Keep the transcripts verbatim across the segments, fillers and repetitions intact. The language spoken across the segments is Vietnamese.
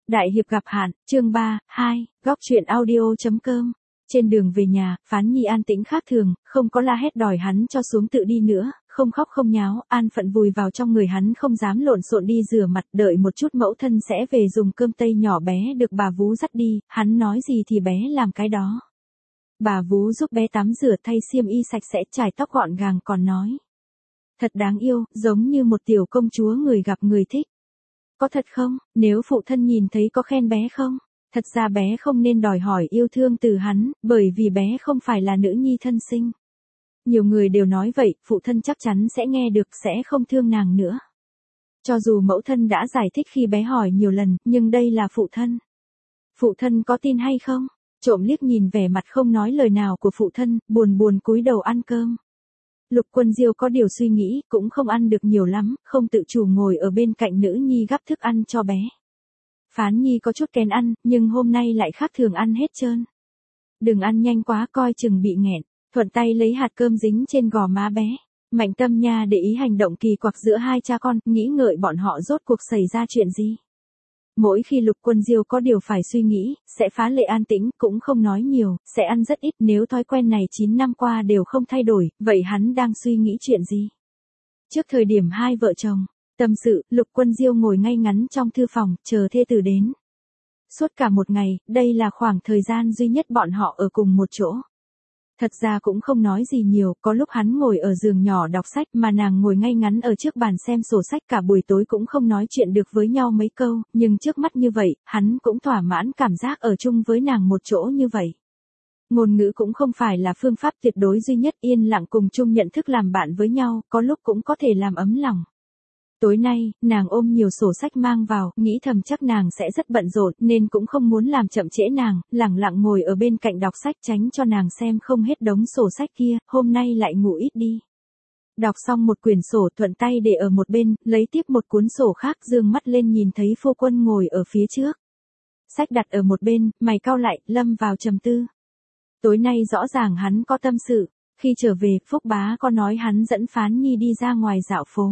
Đại hiệp gặp hạn, chương ba, hai, góc truyện audio.com. Trên đường về nhà, Phán Nhi an tĩnh khác thường, không có la hét đòi hắn cho xuống tự đi nữa, không khóc không nháo, an phận vùi vào trong người hắn không dám lộn xộn đi rửa mặt, đợi một chút mẫu thân sẽ về dùng cơm tây nhỏ bé được bà vú dắt đi, hắn nói gì thì bé làm cái đó. Bà vú giúp bé tắm rửa thay xiêm y sạch sẽ chải tóc gọn gàng còn nói. Thật đáng yêu, giống như một tiểu công chúa người gặp người thích. Có thật không, nếu phụ thân nhìn thấy có khen bé không? Thật ra bé không nên đòi hỏi yêu thương từ hắn, bởi vì bé không phải là nữ nhi thân sinh. Nhiều người đều nói vậy, phụ thân chắc chắn sẽ nghe được, sẽ không thương nàng nữa. Cho dù mẫu thân đã giải thích khi bé hỏi nhiều lần, nhưng đây là phụ thân. Phụ thân có tin hay không? Trộm liếc nhìn vẻ mặt không nói lời nào của phụ thân, buồn buồn cúi đầu ăn cơm. Lục Quân Diêu có điều suy nghĩ, cũng không ăn được nhiều lắm, không tự chủ ngồi ở bên cạnh nữ nhi gắp thức ăn cho bé. Phán Nhi có chút kén ăn, nhưng hôm nay lại khác thường ăn hết trơn. Đừng ăn nhanh quá coi chừng bị nghẹn, thuận tay lấy hạt cơm dính trên gò má bé. Mạnh Tâm Nha để ý hành động kỳ quặc giữa hai cha con, nghĩ ngợi bọn họ rốt cuộc xảy ra chuyện gì. Mỗi khi Lục Quân Diêu có điều phải suy nghĩ, sẽ phá lệ an tĩnh, cũng không nói nhiều, sẽ ăn rất ít. Nếu thói quen này chín năm qua đều không thay đổi, vậy hắn đang suy nghĩ chuyện gì? Trước thời điểm hai vợ chồng tâm sự, Lục Quân Diêu ngồi ngay ngắn trong thư phòng, chờ thê tử đến. Suốt cả một ngày, đây là khoảng thời gian duy nhất bọn họ ở cùng một chỗ. Thật ra cũng không nói gì nhiều, có lúc hắn ngồi ở giường nhỏ đọc sách mà nàng ngồi ngay ngắn ở trước bàn xem sổ sách, cả buổi tối cũng không nói chuyện được với nhau mấy câu, nhưng trước mắt như vậy, hắn cũng thỏa mãn cảm giác ở chung với nàng một chỗ như vậy. Ngôn ngữ cũng không phải là phương pháp tuyệt đối duy nhất, yên lặng cùng chung nhận thức làm bạn với nhau, có lúc cũng có thể làm ấm lòng. Tối nay, nàng ôm nhiều sổ sách mang vào, nghĩ thầm chắc nàng sẽ rất bận rộn nên cũng không muốn làm chậm trễ nàng, lẳng lặng ngồi ở bên cạnh đọc sách tránh cho nàng xem không hết đống sổ sách kia, hôm nay lại ngủ ít đi. Đọc xong một quyển sổ thuận tay để ở một bên, lấy tiếp một cuốn sổ khác dương mắt lên nhìn thấy phu quân ngồi ở phía trước. Sách đặt ở một bên, mày cau lại, lâm vào trầm tư. Tối nay rõ ràng hắn có tâm sự, khi trở về, Phúc Bá có nói hắn dẫn Phán Nhi đi ra ngoài dạo phố.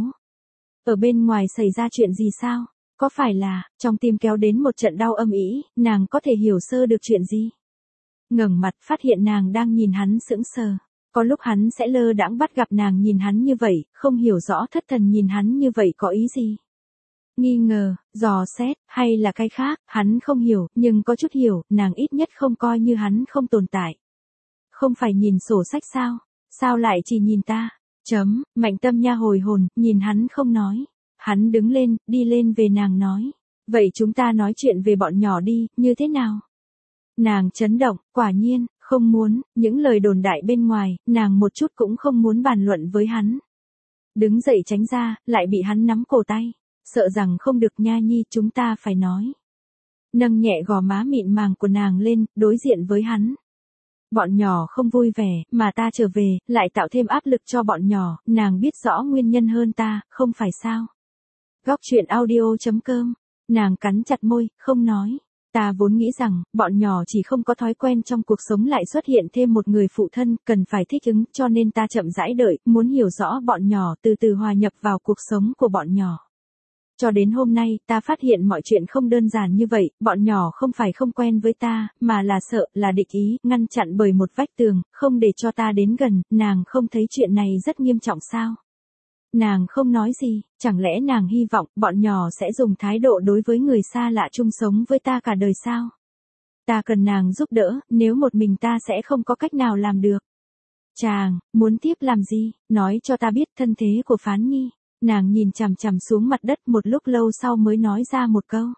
Ở bên ngoài xảy ra chuyện gì sao? Có phải là, trong tim kéo đến một trận đau âm ỉ, nàng có thể hiểu sơ được chuyện gì? Ngẩng mặt phát hiện nàng đang nhìn hắn sững sờ. Có lúc hắn sẽ lơ đãng bắt gặp nàng nhìn hắn như vậy, không hiểu rõ thất thần nhìn hắn như vậy có ý gì. Nghi ngờ, dò xét, hay là cái khác, hắn không hiểu, nhưng có chút hiểu, nàng ít nhất không coi như hắn không tồn tại. Không phải nhìn sổ sách sao? Sao lại chỉ nhìn ta? Chấm, Mạnh Tâm Nha hồi hồn, nhìn hắn không nói. Hắn đứng lên, đi lên về nàng nói. Vậy chúng ta nói chuyện về bọn nhỏ đi, như thế nào? Nàng chấn động, quả nhiên, không muốn, những lời đồn đại bên ngoài, nàng một chút cũng không muốn bàn luận với hắn. Đứng dậy tránh ra, lại bị hắn nắm cổ tay. Sợ rằng không được Nha Nhi, chúng ta phải nói. Nâng nhẹ gò má mịn màng của nàng lên, đối diện với hắn. Bọn nhỏ không vui vẻ, mà ta trở về, lại tạo thêm áp lực cho bọn nhỏ, nàng biết rõ nguyên nhân hơn ta, không phải sao? Góc truyện audio.com, nàng cắn chặt môi, không nói. Ta vốn nghĩ rằng, bọn nhỏ chỉ không có thói quen trong cuộc sống lại xuất hiện thêm một người phụ thân, cần phải thích ứng, cho nên ta chậm rãi đợi, muốn hiểu rõ bọn nhỏ, từ từ hòa nhập vào cuộc sống của bọn nhỏ. Cho đến hôm nay, ta phát hiện mọi chuyện không đơn giản như vậy, bọn nhỏ không phải không quen với ta, mà là sợ, là địch ý, ngăn chặn bởi một vách tường, không để cho ta đến gần, nàng không thấy chuyện này rất nghiêm trọng sao? Nàng không nói gì, chẳng lẽ nàng hy vọng bọn nhỏ sẽ dùng thái độ đối với người xa lạ chung sống với ta cả đời sao? Ta cần nàng giúp đỡ, nếu một mình ta sẽ không có cách nào làm được. Chàng, muốn tiếp làm gì, nói cho ta biết thân thế của Phán Nhi. Nàng nhìn chằm chằm xuống mặt đất một lúc lâu sau mới nói ra một câu.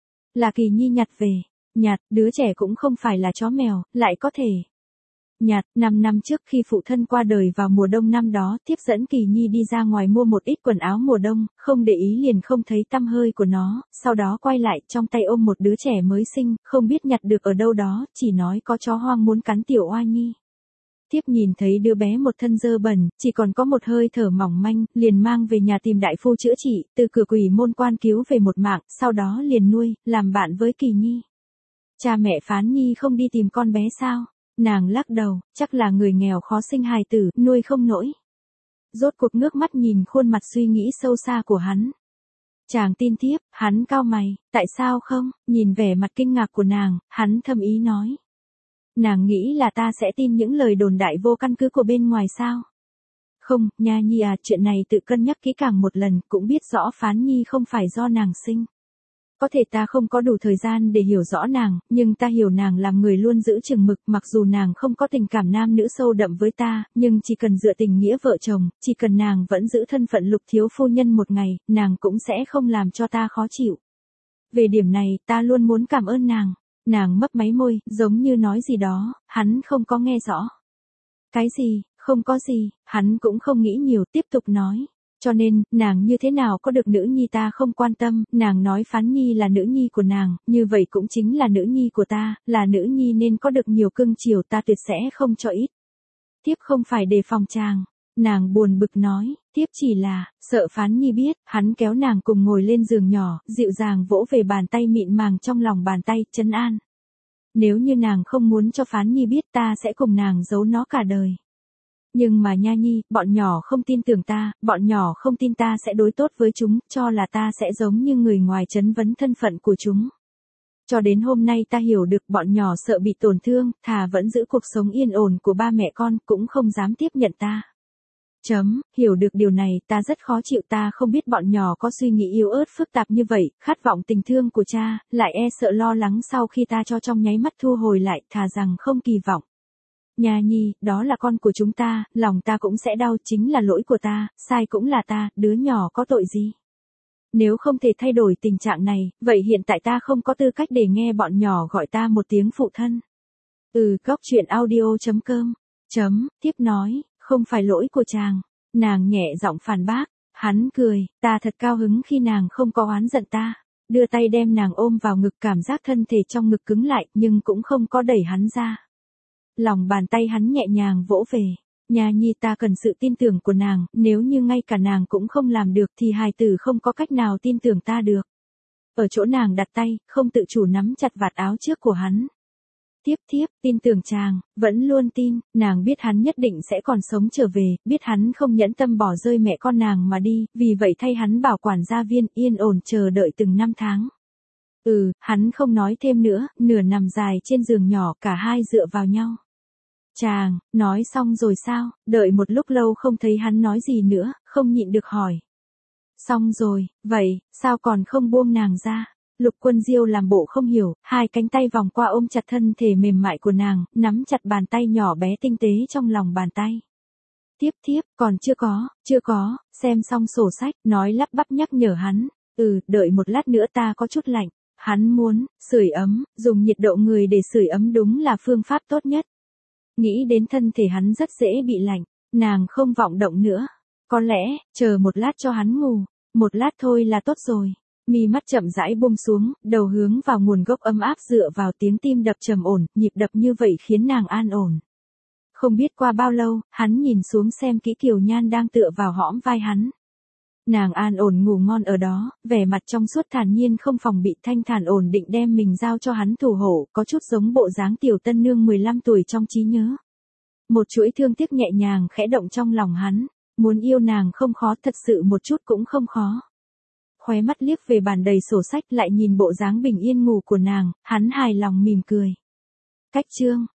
Là Kỳ Nhi nhặt về. Nhặt, đứa trẻ cũng không phải là chó mèo, lại có thể. Nhặt, năm năm trước khi phụ thân qua đời vào mùa đông năm đó, tiếp dẫn Kỳ Nhi đi ra ngoài mua một ít quần áo mùa đông, không để ý liền không thấy tăm hơi của nó, sau đó quay lại trong tay ôm một đứa trẻ mới sinh, không biết nhặt được ở đâu đó, chỉ nói có chó hoang muốn cắn tiểu oa nhi. Tiếp nhìn thấy đứa bé một thân dơ bẩn, chỉ còn có một hơi thở mỏng manh, liền mang về nhà tìm đại phu chữa trị, từ cửa quỷ môn quan cứu về một mạng, sau đó liền nuôi, làm bạn với Kỳ Nhi. Cha mẹ Phán Nhi không đi tìm con bé sao? Nàng lắc đầu, chắc là người nghèo khó sinh hài tử, nuôi không nổi. Rốt cuộc ngước mắt nhìn khuôn mặt suy nghĩ sâu xa của hắn. Chàng tin tiếp, hắn cau mày, tại sao không, nhìn vẻ mặt kinh ngạc của nàng, hắn thầm ý nói. Nàng nghĩ là ta sẽ tin những lời đồn đại vô căn cứ của bên ngoài sao? Không, Nha Nhi à, chuyện này tự cân nhắc kỹ càng một lần, cũng biết rõ Phán Nhi không phải do nàng sinh. Có thể ta không có đủ thời gian để hiểu rõ nàng, nhưng ta hiểu nàng làm người luôn giữ chừng mực, mặc dù nàng không có tình cảm nam nữ sâu đậm với ta, nhưng chỉ cần dựa tình nghĩa vợ chồng, chỉ cần nàng vẫn giữ thân phận Lục thiếu phu nhân một ngày, nàng cũng sẽ không làm cho ta khó chịu. Về điểm này, ta luôn muốn cảm ơn nàng. Nàng mấp máy môi, giống như nói gì đó, hắn không có nghe rõ. Cái gì, không có gì, hắn cũng không nghĩ nhiều, tiếp tục nói. Cho nên, nàng như thế nào có được nữ nhi ta không quan tâm, nàng nói Phán Nhi là nữ nhi của nàng, như vậy cũng chính là nữ nhi của ta, là nữ nhi nên có được nhiều cưng chiều, ta tuyệt sẽ không cho ít. Tiếp không phải đề phòng chàng. Nàng buồn bực nói, tiếp chỉ là, sợ Phán Nhi biết, hắn kéo nàng cùng ngồi lên giường nhỏ, dịu dàng vỗ về bàn tay mịn màng trong lòng bàn tay, trấn an. Nếu như nàng không muốn cho Phán Nhi biết, ta sẽ cùng nàng giấu nó cả đời. Nhưng mà Nha Nhi, bọn nhỏ không tin tưởng ta, bọn nhỏ không tin ta sẽ đối tốt với chúng, cho là ta sẽ giống như người ngoài trấn vấn thân phận của chúng. Cho đến hôm nay ta hiểu được bọn nhỏ sợ bị tổn thương, thà vẫn giữ cuộc sống yên ổn của ba mẹ con, cũng không dám tiếp nhận ta. Chấm, hiểu được điều này, ta rất khó chịu, ta không biết bọn nhỏ có suy nghĩ yếu ớt phức tạp như vậy, khát vọng tình thương của cha, lại e sợ lo lắng sau khi ta cho trong nháy mắt thu hồi lại, thà rằng không kỳ vọng. Nha Nhi, đó là con của chúng ta, lòng ta cũng sẽ đau, chính là lỗi của ta, sai cũng là ta, đứa nhỏ có tội gì. Nếu không thể thay đổi tình trạng này, vậy hiện tại ta không có tư cách để nghe bọn nhỏ gọi ta một tiếng phụ thân. Ừ, góc truyện audio chấm com, chấm, tiếp nói, không phải lỗi của chàng. Nàng nhẹ giọng phản bác, hắn cười, ta thật cao hứng khi nàng không có oán giận ta. Đưa tay đem nàng ôm vào ngực, cảm giác thân thể trong ngực cứng lại, nhưng cũng không có đẩy hắn ra. Lòng bàn tay hắn nhẹ nhàng vỗ về. Nha Nhi, ta cần sự tin tưởng của nàng, nếu như ngay cả nàng cũng không làm được thì hài tử không có cách nào tin tưởng ta được. Ở chỗ nàng đặt tay, không tự chủ nắm chặt vạt áo trước của hắn. Tiếp tiếp, tin tưởng chàng, vẫn luôn tin, nàng biết hắn nhất định sẽ còn sống trở về, biết hắn không nhẫn tâm bỏ rơi mẹ con nàng mà đi, vì vậy thay hắn bảo quản gia viên, yên ổn chờ đợi từng năm tháng. Ừ, hắn không nói thêm nữa, nửa nằm dài trên giường nhỏ, cả hai dựa vào nhau. Chàng, nói xong rồi sao, đợi một lúc lâu không thấy hắn nói gì nữa, không nhịn được hỏi. Xong rồi, vậy, sao còn không buông nàng ra? Lục Quân Diêu làm bộ không hiểu, hai cánh tay vòng qua ôm chặt thân thể mềm mại của nàng, nắm chặt bàn tay nhỏ bé tinh tế trong lòng bàn tay. Tiếp tiếp, còn chưa có, chưa có, xem xong sổ sách, nói lắp bắp nhắc nhở hắn. Ừ, đợi một lát nữa ta có chút lạnh. Hắn muốn, sưởi ấm, dùng nhiệt độ người để sưởi ấm đúng là phương pháp tốt nhất. Nghĩ đến thân thể hắn rất dễ bị lạnh, nàng không vọng động nữa. Có lẽ, chờ một lát cho hắn ngủ, một lát thôi là tốt rồi. Mi mắt chậm rãi buông xuống, đầu hướng vào nguồn gốc ấm áp dựa vào tiếng tim đập trầm ổn, nhịp đập như vậy khiến nàng an ổn. Không biết qua bao lâu, hắn nhìn xuống xem kỹ Kiều Nhan đang tựa vào hõm vai hắn. Nàng an ổn ngủ ngon ở đó, vẻ mặt trong suốt thản nhiên không phòng bị, thanh thản ổn định đem mình giao cho hắn thủ hộ, có chút giống bộ dáng tiểu tân nương mười lăm tuổi trong trí nhớ. Một chuỗi thương tiếc nhẹ nhàng khẽ động trong lòng hắn, muốn yêu nàng không khó, thật sự một chút cũng không khó. Khóe mắt liếc về bàn đầy sổ sách lại nhìn bộ dáng bình yên ngủ của nàng, hắn hài lòng mỉm cười. Cách chương